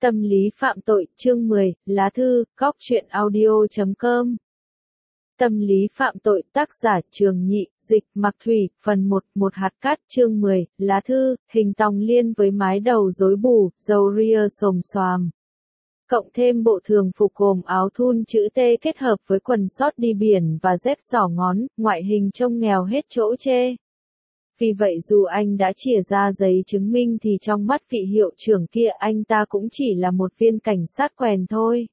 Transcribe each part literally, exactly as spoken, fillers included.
Tâm lý phạm tội, chương mười, lá thư, góc truyện audio chấm com. Tâm lý phạm tội, tác giả Trường Nhị, dịch, Mặc Thủy, phần một, một hạt cát, chương mười, lá thư, hình tòng liên với mái đầu rối bù, râu ria xồm xoàm. Cộng thêm bộ thường phục gồm áo thun chữ T kết hợp với quần sót đi biển và dép xỏ ngón, ngoại hình trông nghèo hết chỗ chê. Vì vậy dù anh đã chìa ra giấy chứng minh thì trong mắt vị hiệu trưởng kia anh ta cũng chỉ là một viên cảnh sát quèn thôi.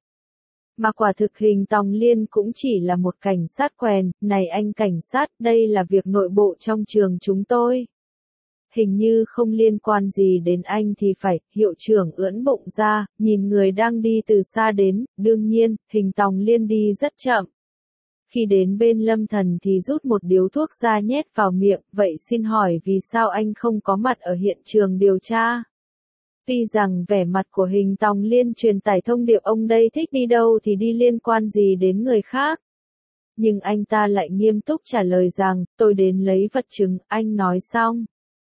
Mà quả thực hình tòng liên cũng chỉ là một cảnh sát quèn, này anh cảnh sát, đây là việc nội bộ trong trường chúng tôi. Hình như không liên quan gì đến anh thì phải, hiệu trưởng ưỡn bụng ra, nhìn người đang đi từ xa đến, đương nhiên, hình tòng liên đi rất chậm. Khi đến bên Lâm Thần thì rút một điếu thuốc ra nhét vào miệng, vậy xin hỏi vì sao anh không có mặt ở hiện trường điều tra? Tuy rằng vẻ mặt của hình tòng liên truyền tải thông điệp ông đây thích đi đâu thì đi liên quan gì đến người khác. Nhưng anh ta lại nghiêm túc trả lời rằng, tôi đến lấy vật chứng, anh nói xong.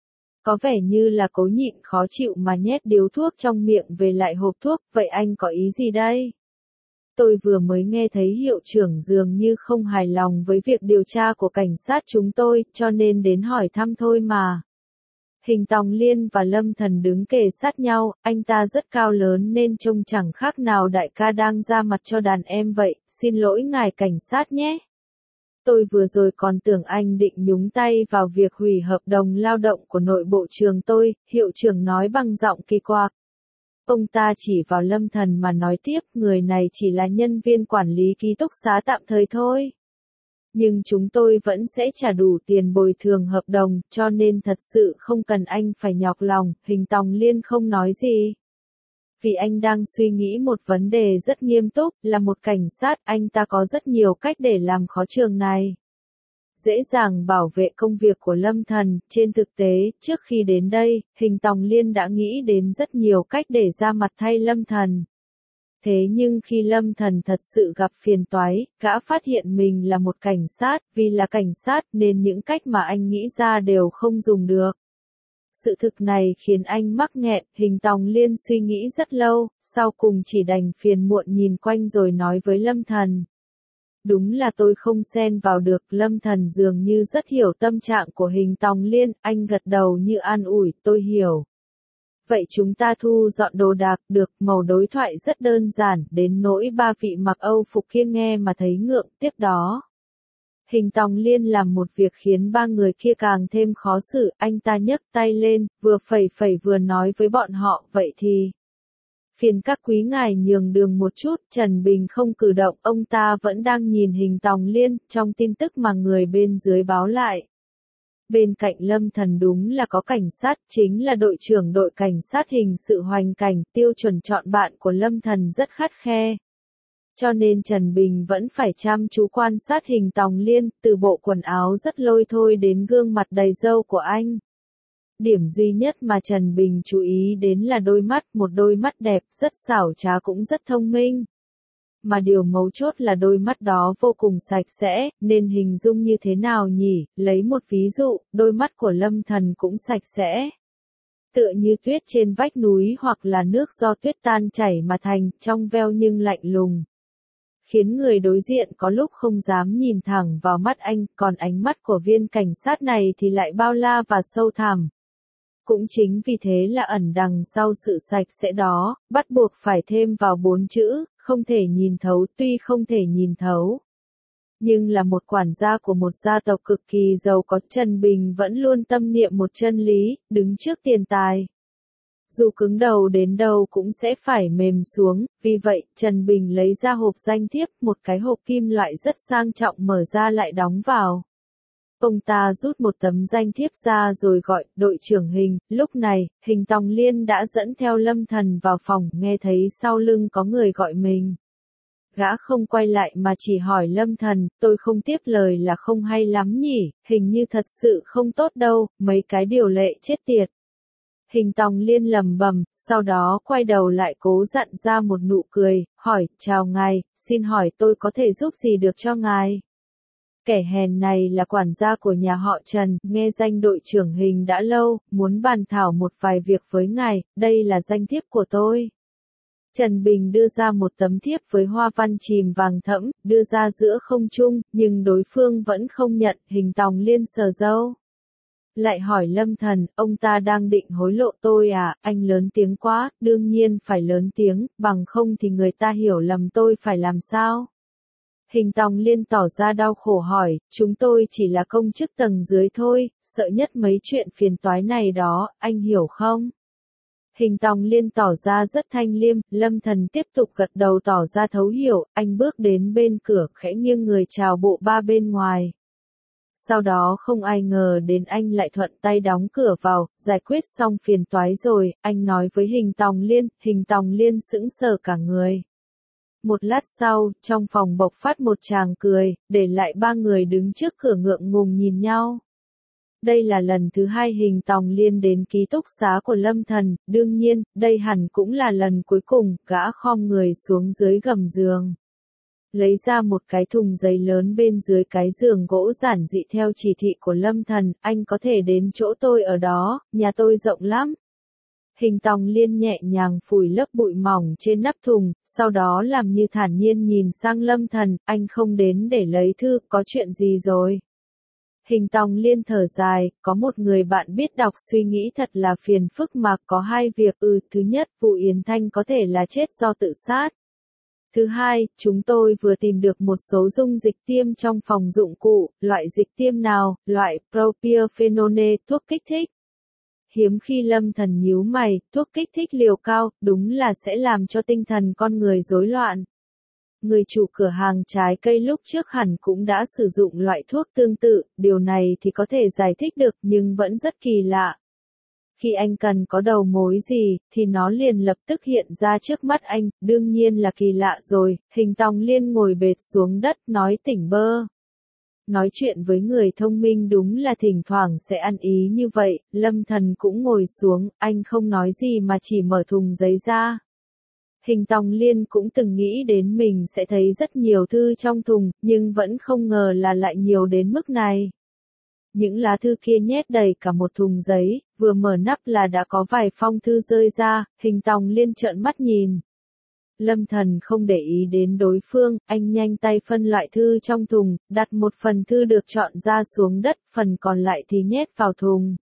Có vẻ như là cố nhịn khó chịu mà nhét điếu thuốc trong miệng về lại hộp thuốc, vậy anh có ý gì đây? Tôi vừa mới nghe thấy hiệu trưởng dường như không hài lòng với việc điều tra của cảnh sát chúng tôi, cho nên đến hỏi thăm thôi mà. Hình tòng liên và Lâm Thần đứng kề sát nhau, anh ta rất cao lớn nên trông chẳng khác nào đại ca đang ra mặt cho đàn em vậy, xin lỗi ngài cảnh sát nhé. Tôi vừa rồi còn tưởng anh định nhúng tay vào việc hủy hợp đồng lao động của nội bộ trường tôi, hiệu trưởng nói bằng giọng kỳ quặc. Ông ta chỉ vào Lâm Thần mà nói tiếp, người này chỉ là nhân viên quản lý ký túc xá tạm thời thôi. Nhưng chúng tôi vẫn sẽ trả đủ tiền bồi thường hợp đồng, cho nên thật sự không cần anh phải nhọc lòng, hình tòng liên không nói gì. Vì anh đang suy nghĩ một vấn đề rất nghiêm túc, là một cảnh sát, anh ta có rất nhiều cách để làm khó trường này. Dễ dàng bảo vệ công việc của Lâm Thần, trên thực tế, trước khi đến đây, hình tòng liên đã nghĩ đến rất nhiều cách để ra mặt thay Lâm Thần. Thế nhưng khi Lâm Thần thật sự gặp phiền toái, gã phát hiện mình là một cảnh sát, vì là cảnh sát nên những cách mà anh nghĩ ra đều không dùng được. Sự thực này khiến anh mắc nghẹn, hình tòng liên suy nghĩ rất lâu, sau cùng chỉ đành phiền muộn nhìn quanh rồi nói với Lâm Thần. Đúng là tôi không xen vào được, Lâm Thần dường như rất hiểu tâm trạng của hình tòng liên, anh gật đầu như an ủi, tôi hiểu. Vậy chúng ta thu dọn đồ đạc, được, màu đối thoại rất đơn giản, đến nỗi ba vị mặc Âu phục kia nghe mà thấy ngượng, tiếp đó. Hình tòng liên làm một việc khiến ba người kia càng thêm khó xử, anh ta nhấc tay lên, vừa phẩy phẩy vừa nói với bọn họ, vậy thì. Phiền các quý ngài nhường đường một chút, Trần Bình không cử động, ông ta vẫn đang nhìn hình tòng liên, trong tin tức mà người bên dưới báo lại. Bên cạnh Lâm Thần đúng là có cảnh sát, chính là đội trưởng đội cảnh sát hình sự Hoành Cảnh, tiêu chuẩn chọn bạn của Lâm Thần rất khắt khe. Cho nên Trần Bình vẫn phải chăm chú quan sát hình tòng liên, từ bộ quần áo rất lôi thôi đến gương mặt đầy râu của anh. Điểm duy nhất mà Trần Bình chú ý đến là đôi mắt, một đôi mắt đẹp, rất xảo trá cũng rất thông minh. Mà điều mấu chốt là đôi mắt đó vô cùng sạch sẽ, nên hình dung như thế nào nhỉ, lấy một ví dụ, đôi mắt của Lâm Thần cũng sạch sẽ. Tựa như tuyết trên vách núi hoặc là nước do tuyết tan chảy mà thành, trong veo nhưng lạnh lùng. Khiến người đối diện có lúc không dám nhìn thẳng vào mắt anh, còn ánh mắt của viên cảnh sát này thì lại bao la và sâu thẳm. Cũng chính vì thế là ẩn đằng sau sự sạch sẽ đó, bắt buộc phải thêm vào bốn chữ, không thể nhìn thấu, tuy không thể nhìn thấu. Nhưng là một quản gia của một gia tộc cực kỳ giàu có, Trần Bình vẫn luôn tâm niệm một chân lý, đứng trước tiền tài. Dù cứng đầu đến đâu cũng sẽ phải mềm xuống, vì vậy, Trần Bình lấy ra hộp danh thiếp, một cái hộp kim loại rất sang trọng mở ra lại đóng vào. Ông ta rút một tấm danh thiếp ra rồi gọi, đội trưởng hình, lúc này, hình tòng liên đã dẫn theo Lâm Thần vào phòng, nghe thấy sau lưng có người gọi mình. Gã không quay lại mà chỉ hỏi Lâm Thần, tôi không tiếp lời là không hay lắm nhỉ, hình như thật sự không tốt đâu, mấy cái điều lệ chết tiệt. Hình tòng liên lầm bầm, sau đó quay đầu lại cố dặn ra một nụ cười, hỏi, chào ngài, xin hỏi tôi có thể giúp gì được cho ngài? Kẻ hèn này là quản gia của nhà họ Trần, nghe danh đội trưởng hình đã lâu, muốn bàn thảo một vài việc với ngài, đây là danh thiếp của tôi. Trần Bình đưa ra một tấm thiếp với hoa văn chìm vàng thẫm, đưa ra giữa không trung, nhưng đối phương vẫn không nhận. Hình Tòng Liên sờ râu, lại hỏi Lâm Thần, ông ta đang định hối lộ tôi à? Anh lớn tiếng quá. Đương nhiên phải lớn tiếng, bằng không thì người ta hiểu lầm tôi phải làm sao? Hình Tòng Liên tỏ ra đau khổ hỏi, chúng tôi chỉ là công chức tầng dưới thôi, sợ nhất mấy chuyện phiền toái này đó, anh hiểu không? Hình Tòng Liên tỏ ra rất thanh liêm. Lâm Thần tiếp tục gật đầu tỏ ra thấu hiểu. Anh bước đến bên cửa, khẽ nghiêng người chào bộ ba bên ngoài. Sau đó không ai ngờ đến anh lại thuận tay đóng cửa vào. Giải quyết xong phiền toái rồi, anh nói với Hình Tòng Liên. Hình Tòng Liên sững sờ cả người. Một lát sau, trong phòng bộc phát một tràng cười, để lại ba người đứng trước cửa ngượng ngùng nhìn nhau. Đây là lần thứ hai Hình Tòng Liên đến ký túc xá của Lâm Thần, đương nhiên, đây hẳn cũng là lần cuối cùng. Gã khom người xuống dưới gầm giường, lấy ra một cái thùng giấy lớn bên dưới cái giường gỗ giản dị theo chỉ thị của Lâm Thần. Anh có thể đến chỗ tôi ở đó, nhà tôi rộng lắm. Hình Tòng Liên nhẹ nhàng phủi lớp bụi mỏng trên nắp thùng, sau đó làm như thản nhiên nhìn sang Lâm Thần. Anh không đến để lấy thư, có chuyện gì rồi? Hình Tòng Liên thở dài, có một người bạn biết đọc suy nghĩ thật là phiền phức mà. Có hai việc. Ừ, thứ nhất, vụ Yến Thanh có thể là chết do tự sát. Thứ hai, chúng tôi vừa tìm được một số dung dịch tiêm trong phòng dụng cụ. Loại dịch tiêm nào? Loại propionephenone, thuốc kích thích. Hiếm khi Lâm Thần nhíu mày, thuốc kích thích liều cao, đúng là sẽ làm cho tinh thần con người rối loạn. Người chủ cửa hàng trái cây lúc trước hẳn cũng đã sử dụng loại thuốc tương tự, điều này thì có thể giải thích được nhưng vẫn rất kỳ lạ. Khi anh cần có đầu mối gì, thì nó liền lập tức hiện ra trước mắt anh, đương nhiên là kỳ lạ rồi. Hình Tòng Liên ngồi bệt xuống đất nói tỉnh bơ. Nói chuyện với người thông minh đúng là thỉnh thoảng sẽ ăn ý như vậy. Lâm Thần cũng ngồi xuống, anh không nói gì mà chỉ mở thùng giấy ra. Hình Tòng Liên cũng từng nghĩ đến mình sẽ thấy rất nhiều thư trong thùng, nhưng vẫn không ngờ là lại nhiều đến mức này. Những lá thư kia nhét đầy cả một thùng giấy, vừa mở nắp là đã có vài phong thư rơi ra. Hình Tòng Liên trợn mắt nhìn. Lâm Thần không để ý đến đối phương, anh nhanh tay phân loại thư trong thùng, đặt một phần thư được chọn ra xuống đất, phần còn lại thì nhét vào thùng.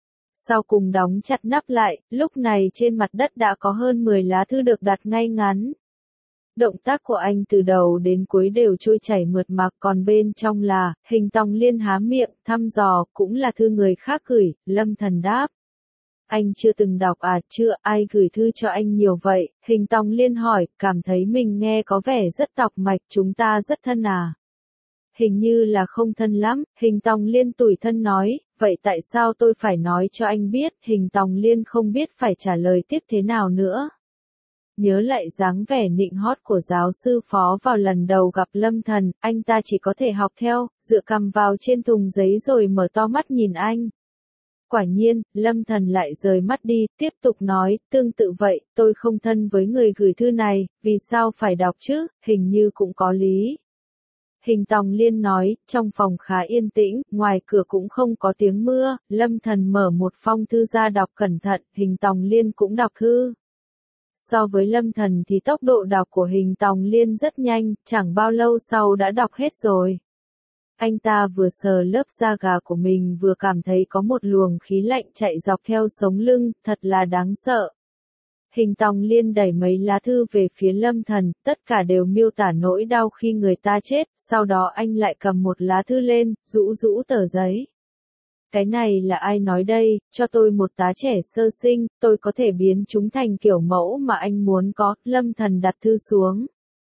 Sau cùng đóng chặt nắp lại, lúc này trên mặt đất đã có hơn mười lá thư được đặt ngay ngắn. Động tác của anh từ đầu đến cuối đều trôi chảy mượt mà, còn bên trong là, Hình Tòng Liên há miệng, thăm dò, cũng là thư người khác gửi. Lâm Thần đáp. Anh chưa từng đọc à? Chưa. Ai gửi thư cho anh nhiều vậy? Hình Tòng Liên hỏi, cảm thấy mình nghe có vẻ rất tọc mạch. Chúng ta rất thân à? Hình như là không thân lắm. Hình Tòng Liên tủi thân nói, vậy tại sao tôi phải nói cho anh biết? Hình Tòng Liên không biết phải trả lời tiếp thế nào nữa. Nhớ lại dáng vẻ nịnh hót của giáo sư phó vào lần đầu gặp Lâm Thần, anh ta chỉ có thể học theo, dựa cằm vào trên thùng giấy rồi mở to mắt nhìn anh. Quả nhiên, Lâm Thần lại rời mắt đi, tiếp tục nói, tương tự vậy, tôi không thân với người gửi thư này, vì sao phải đọc chứ? Hình như cũng có lý. Hình Tòng Liên nói, trong phòng khá yên tĩnh, ngoài cửa cũng không có tiếng mưa. Lâm Thần mở một phong thư ra đọc cẩn thận. Hình Tòng Liên cũng đọc thư. So với Lâm Thần thì tốc độ đọc của Hình Tòng Liên rất nhanh, chẳng bao lâu sau đã đọc hết rồi. Anh ta vừa sờ lớp da gà của mình vừa cảm thấy có một luồng khí lạnh chạy dọc theo sống lưng, thật là đáng sợ. Hình Tòng Liên đẩy mấy lá thư về phía Lâm Thần, tất cả đều miêu tả nỗi đau khi người ta chết, sau đó anh lại cầm một lá thư lên, rũ rũ tờ giấy. Cái này là ai nói đây? Cho tôi một tá trẻ sơ sinh, tôi có thể biến chúng thành kiểu mẫu mà anh muốn có. Lâm Thần đặt thư xuống.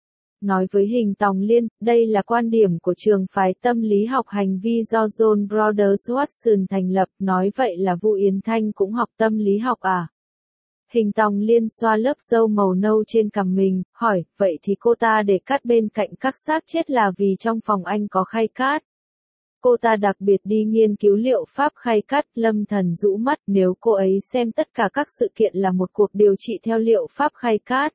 Nói với Hình Tòng Liên, đây là quan điểm của trường phái tâm lý học hành vi do John Brothers Watson thành lập, nói vậy là Vu Yến Thanh cũng học tâm lý học à? Hình Tòng Liên xoa lớp râu màu nâu trên cằm mình, hỏi, vậy thì cô ta để cát bên cạnh các xác chết là vì trong phòng anh có khay cát. Cô ta đặc biệt đi nghiên cứu liệu pháp khay cát. Lâm Thần rũ mắt, nếu cô ấy xem tất cả các sự kiện là một cuộc điều trị theo liệu pháp khay cát.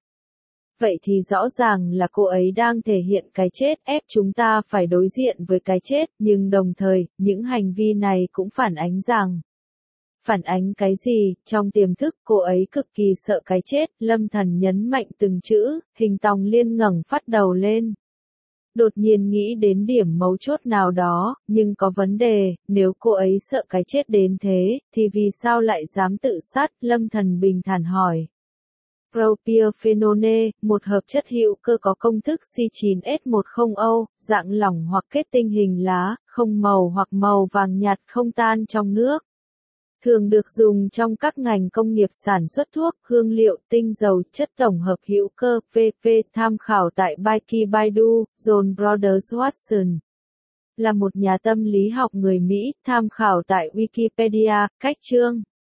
Vậy thì rõ ràng là cô ấy đang thể hiện cái chết, ép chúng ta phải đối diện với cái chết, nhưng đồng thời, những hành vi này cũng phản ánh rằng Phản ánh cái gì? Trong tiềm thức cô ấy cực kỳ sợ cái chết, Lâm Thần nhấn mạnh từng chữ, Hình Tòng Liên ngẩng phát đầu lên. Đột nhiên nghĩ đến điểm mấu chốt nào đó, nhưng có vấn đề, nếu cô ấy sợ cái chết đến thế, thì vì sao lại dám tự sát? Lâm Thần bình thản hỏi. Propionephenone, một hợp chất hữu cơ có công thức C chín S mười O, dạng lỏng hoặc kết tinh hình lá, không màu hoặc màu vàng nhạt không tan trong nước. Thường được dùng trong các ngành công nghiệp sản xuất thuốc, hương liệu, tinh dầu, chất tổng hợp hữu cơ, vê vê Tham khảo tại Biki Baidu, John Brothers Watson. Là một nhà tâm lý học người Mỹ, tham khảo tại Wikipedia, cách chương.